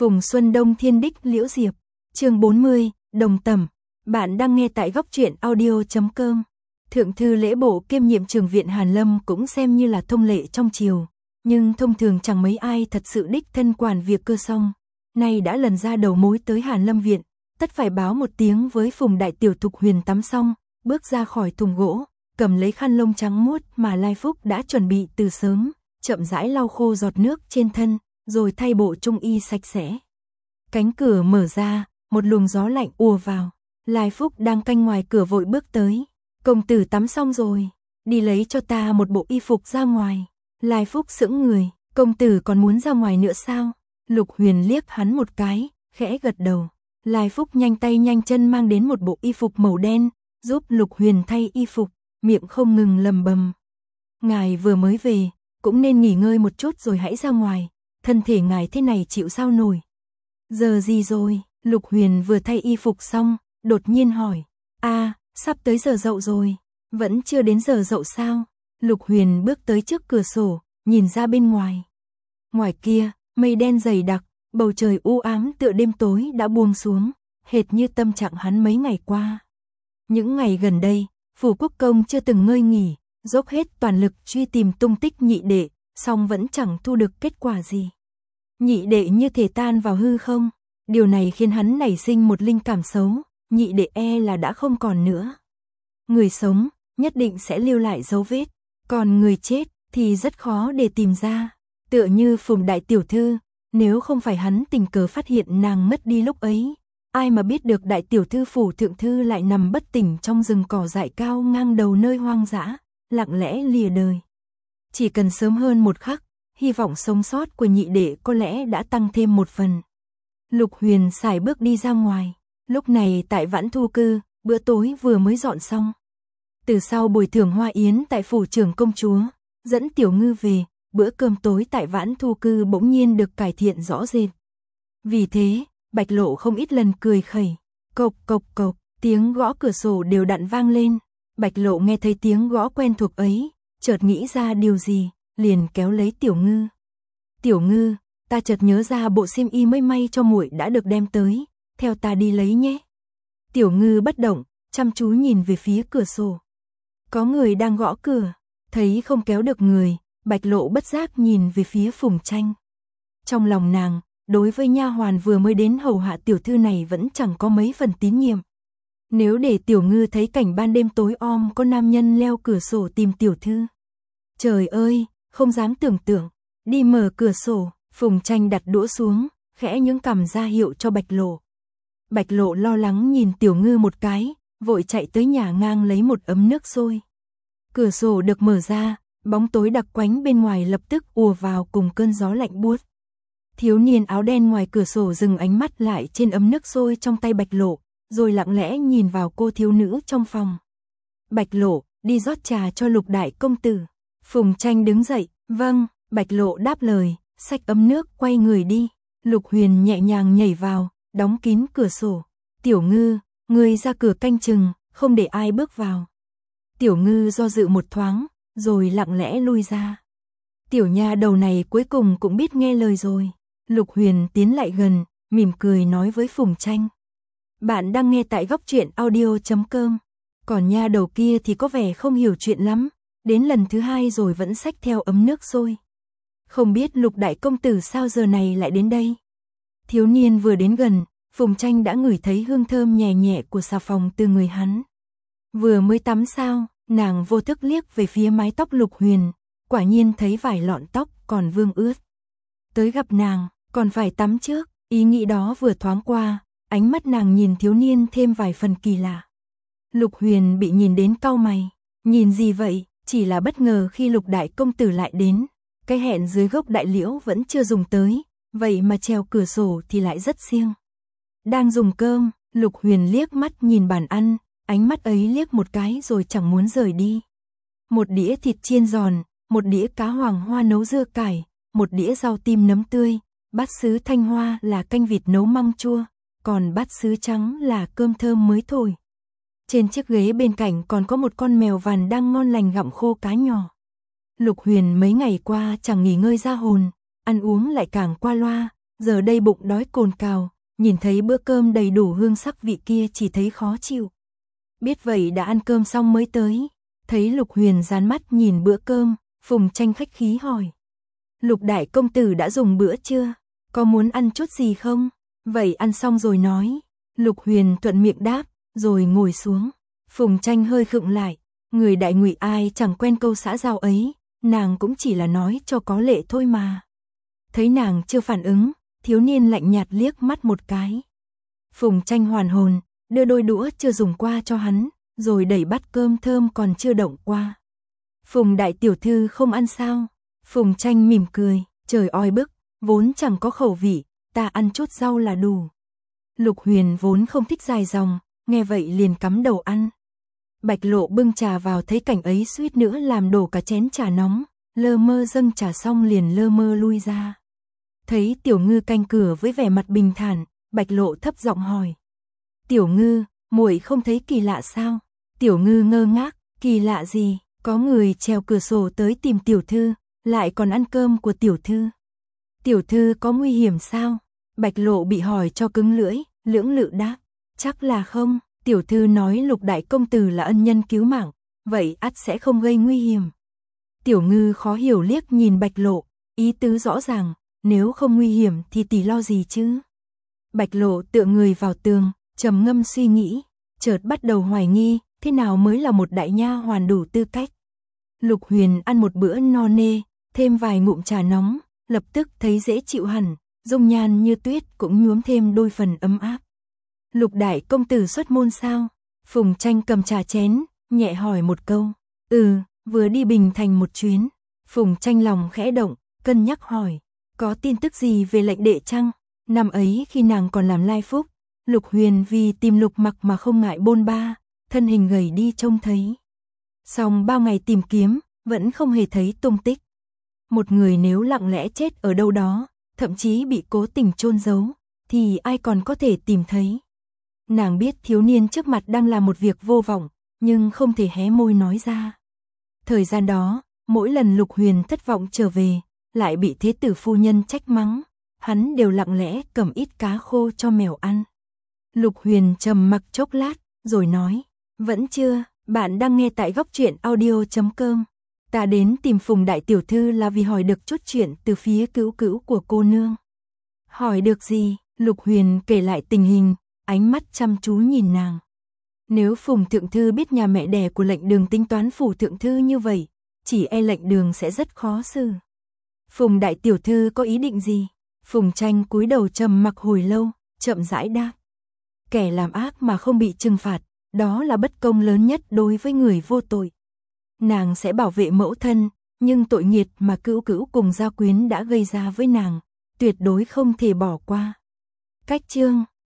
Phùng Xuân Đông Thiên Đích Liễu Diệp, chương 40, Đồng Tẩm. Bạn đang nghe tại góc truyện audio.com. Thượng thư lễ bộ kiêm nhiệm trường viện Hàn Lâm cũng xem như là thông lệ trong triều, nhưng thông thường chẳng mấy ai thật sự đích thân quản việc cơ xong. Nay đã lần ra đầu mối tới Hàn Lâm viện, tất phải báo một tiếng với Phùng đại tiểu Thục Huyền tắm xong, bước ra khỏi thùng gỗ, cầm lấy khăn lông trắng muốt mà Lai Phúc đã chuẩn bị từ sớm, chậm rãi lau khô giọt nước trên thân, rồi thay bộ trung y sạch sẽ. Cánh cửa mở ra, một luồng gió lạnh ùa vào. Lai Phúc đang canh ngoài cửa vội bước tới. Công tử tắm xong rồi, đi lấy cho ta một bộ y phục ra ngoài. Lai Phúc sững người, công tử còn muốn ra ngoài nữa sao? Lục Huyền liếc hắn một cái, khẽ gật đầu. Lai Phúc nhanh tay nhanh chân mang đến một bộ y phục màu đen, giúp Lục Huyền thay y phục, miệng không ngừng lầm bầm. Ngài vừa mới về, cũng nên nghỉ ngơi một chút rồi hãy ra ngoài, thân thể ngài thế này chịu sao nổi. Giờ gì rồi? Lục Huyền vừa thay y phục xong, đột nhiên hỏi. Sắp tới giờ dậu rồi, vẫn chưa đến giờ dậu sao? Lục Huyền bước tới trước cửa sổ, nhìn ra bên ngoài. Ngoài kia, mây đen dày đặc, bầu trời u ám tựa đêm tối đã buông xuống, hệt như tâm trạng hắn mấy ngày qua. Những ngày gần đây, Phủ Quốc Công chưa từng ngơi nghỉ, dốc hết toàn lực truy tìm tung tích nhị đệ, song vẫn chẳng thu được kết quả gì. Nhị đệ như thể tan vào hư không, điều này khiến hắn nảy sinh một linh cảm xấu, nhị đệ là đã không còn nữa. Người sống, nhất định sẽ lưu lại dấu vết, còn người chết thì rất khó để tìm ra. Tựa như Phùng đại tiểu thư, nếu không phải hắn tình cờ phát hiện nàng mất đi lúc ấy, ai mà biết được đại tiểu thư Phủ thượng thư lại nằm bất tỉnh trong rừng cỏ dại cao ngang đầu nơi hoang dã, lặng lẽ lìa đời. Chỉ cần sớm hơn một khắc, hy vọng sống sót của nhị đệ có lẽ đã tăng thêm một phần. Lục Huyền sải bước đi ra ngoài. Lúc này tại Vãn Thu Cư, bữa tối vừa mới dọn xong. Từ sau buổi thưởng hoa yến tại phủ trưởng công chúa, dẫn Tiểu Ngư về, bữa cơm tối tại Vãn Thu Cư bỗng nhiên được cải thiện rõ rệt. Vì thế, Bạch Lộ không ít lần cười khẩy. Cộc cộc cộc, tiếng gõ cửa sổ đều đặn vang lên. Bạch Lộ nghe thấy tiếng gõ quen thuộc ấy, chợt nghĩ ra điều gì, liền kéo lấy Tiểu Ngư. Tiểu Ngư, ta chợt nhớ ra bộ xiêm y mới may cho muội đã được đem tới, theo ta đi lấy nhé. Tiểu Ngư bất động, chăm chú nhìn về phía cửa sổ. Có người đang gõ cửa, thấy không kéo được người, Bạch Lộ bất giác nhìn về phía Phùng Tranh. Trong lòng nàng, đối với nha hoàn vừa mới đến hầu hạ tiểu thư này vẫn chẳng có mấy phần tín nhiệm. Nếu để Tiểu Ngư thấy cảnh ban đêm tối om có nam nhân leo cửa sổ tìm tiểu thư. Trời ơi, không dám tưởng tượng. Đi mở cửa sổ, Phùng Tranh đặt đũa xuống, khẽ nhướng cằm ra hiệu cho Bạch Lộ. Bạch Lộ lo lắng nhìn Tiểu Ngư một cái, vội chạy tới nhà ngang lấy một ấm nước sôi. Cửa sổ được mở ra, bóng tối đặc quánh bên ngoài lập tức ùa vào cùng cơn gió lạnh buốt. Thiếu niên áo đen ngoài cửa sổ dừng ánh mắt lại trên ấm nước sôi trong tay Bạch Lộ, rồi lặng lẽ nhìn vào cô thiếu nữ trong phòng. Bạch Lộ, đi rót trà cho Lục đại công tử. Phùng Tranh đứng dậy, vâng, Bạch Lộ đáp lời, xách ấm nước quay người đi. Lục Huyền nhẹ nhàng nhảy vào, đóng kín cửa sổ. Tiểu Ngư, ngươi ra cửa canh chừng, không để ai bước vào. Tiểu Ngư do dự một thoáng, rồi lặng lẽ lui ra. Tiểu nha đầu này cuối cùng cũng biết nghe lời rồi. Lục Huyền tiến lại gần, mỉm cười nói với Phùng Tranh. Bạn đang nghe tại góc truyện audio.com. Còn nha đầu kia thì có vẻ không hiểu chuyện lắm, đến lần thứ hai rồi vẫn xách theo ấm nước sôi. Không biết Lục đại công tử sao giờ này lại đến đây. Thiếu niên vừa đến gần, Phùng Tranh đã ngửi thấy hương thơm nhẹ nhẹ của xà phòng từ người hắn. Vừa mới tắm sao, nàng vô thức liếc về phía mái tóc Lục Huyền, quả nhiên thấy vài lọn tóc còn vương ướt. Tới gặp nàng, còn phải tắm trước, ý nghĩ đó vừa thoáng qua, ánh mắt nàng nhìn thiếu niên thêm vài phần kỳ lạ. Lục Huyền bị nhìn đến cau mày, nhìn gì vậy, chỉ là bất ngờ khi Lục đại công tử lại đến, cái hẹn dưới gốc đại liễu vẫn chưa dùng tới, vậy mà treo cửa sổ thì lại rất siêng. Đang dùng cơm, Lục Huyền liếc mắt nhìn bàn ăn, ánh mắt ấy liếc một cái rồi chẳng muốn rời đi. Một đĩa thịt chiên giòn, một đĩa cá hoàng hoa nấu dưa cải, một đĩa rau tim nấm tươi, bát sứ thanh hoa là canh vịt nấu măng chua, còn bát sứ trắng là cơm thơm mới thổi. Trên chiếc ghế bên cạnh còn có một con mèo vằn đang ngon lành gặm khô cá nhỏ. Lục Huyền mấy ngày qua chẳng nghỉ ngơi ra hồn, ăn uống lại càng qua loa, giờ đây bụng đói cồn cào, nhìn thấy bữa cơm đầy đủ hương sắc vị kia chỉ thấy khó chịu. Biết vậy đã ăn cơm xong mới tới, thấy Lục Huyền dán mắt nhìn bữa cơm, Phùng Tranh khách khí hỏi. Lục đại công tử đã dùng bữa chưa? Có muốn ăn chút gì không? Vậy ăn xong rồi nói. Lục Huyền thuận miệng đáp, rồi ngồi xuống. Phùng Tranh hơi khựng lại, người đại ngụy ai chẳng quen câu xã giao ấy, nàng cũng chỉ là nói cho có lệ thôi mà. Thấy nàng chưa phản ứng, thiếu niên lạnh nhạt liếc mắt một cái. Phùng Tranh hoàn hồn, đưa đôi đũa chưa dùng qua cho hắn, rồi đẩy bát cơm thơm còn chưa động qua. Phùng đại tiểu thư không ăn sao? Phùng Tranh mỉm cười, trời oi bức, vốn chẳng có khẩu vị, ta ăn chút rau là đủ. Lục Huyền vốn không thích dài dòng, nghe vậy liền cắm đầu ăn. Bạch Lộ bưng trà vào thấy cảnh ấy suýt nữa làm đổ cả chén trà nóng, lơ mơ dâng trà xong liền lơ mơ lui ra. Thấy Tiểu Ngư canh cửa với vẻ mặt bình thản, Bạch Lộ thấp giọng hỏi. Tiểu Ngư, muội không thấy kỳ lạ sao? Tiểu Ngư ngơ ngác, kỳ lạ gì? Có người trèo cửa sổ tới tìm tiểu thư, lại còn ăn cơm của tiểu thư. Tiểu thư có nguy hiểm sao? Bạch Lộ bị hỏi cho cứng lưỡi, lưỡng lự đáp. Chắc là không, tiểu thư nói Lục đại công tử là ân nhân cứu mạng, vậy ắt sẽ không gây nguy hiểm. Tiểu Ngư khó hiểu liếc nhìn Bạch Lộ, ý tứ rõ ràng, nếu không nguy hiểm thì tỷ lo gì chứ? Bạch Lộ tựa người vào tường, trầm ngâm suy nghĩ, chợt bắt đầu hoài nghi, thế nào mới là một đại nha hoàn đủ tư cách. Lục Huyền ăn một bữa no nê, thêm vài ngụm trà nóng, lập tức thấy dễ chịu hẳn, dung nhan như tuyết cũng nhuốm thêm đôi phần ấm áp. Lục đại công tử xuất môn sao? Phùng Tranh cầm trà chén, nhẹ hỏi một câu. Vừa đi Bình Thành một chuyến. Phùng Tranh lòng khẽ động, cân nhắc hỏi. Có tin tức gì về lệnh đệ chăng? Năm ấy khi nàng còn làm lai phúc, Lục Huyền vì tìm Lục Mặc mà không ngại bôn ba, thân hình gầy đi trông thấy. Song bao ngày tìm kiếm, vẫn không hề thấy tung tích. Một người nếu lặng lẽ chết ở đâu đó, thậm chí bị cố tình chôn giấu, thì ai còn có thể tìm thấy. Nàng biết thiếu niên trước mặt đang làm một việc vô vọng, nhưng không thể hé môi nói ra. Thời gian đó, mỗi lần Lục Huyền thất vọng trở về, lại bị thế tử phu nhân trách mắng, hắn đều lặng lẽ cầm ít cá khô cho mèo ăn. Lục Huyền trầm mặc chốc lát, rồi nói, vẫn chưa, bạn đang nghe tại góc truyện audio.com. Ta đến tìm Phùng đại tiểu thư là vì hỏi được chút chuyện từ phía cứu cứu của cô nương. Hỏi được gì? Lục Huyền kể lại tình hình, ánh mắt chăm chú nhìn nàng. Nếu Phùng thượng thư biết nhà mẹ đẻ của Lệnh Đường tính toán phủ thượng thư như vậy, chỉ e Lệnh Đường sẽ rất khó xử. Phùng đại tiểu thư có ý định gì? Phùng Tranh cúi đầu trầm mặc hồi lâu, chậm rãi đáp. Kẻ làm ác mà không bị trừng phạt, đó là bất công lớn nhất đối với người vô tội. Nàng sẽ bảo vệ mẫu thân, nhưng tội nghiệt mà cữu cữu cùng gia quyến đã gây ra với nàng, tuyệt đối không thể bỏ qua. Cách chương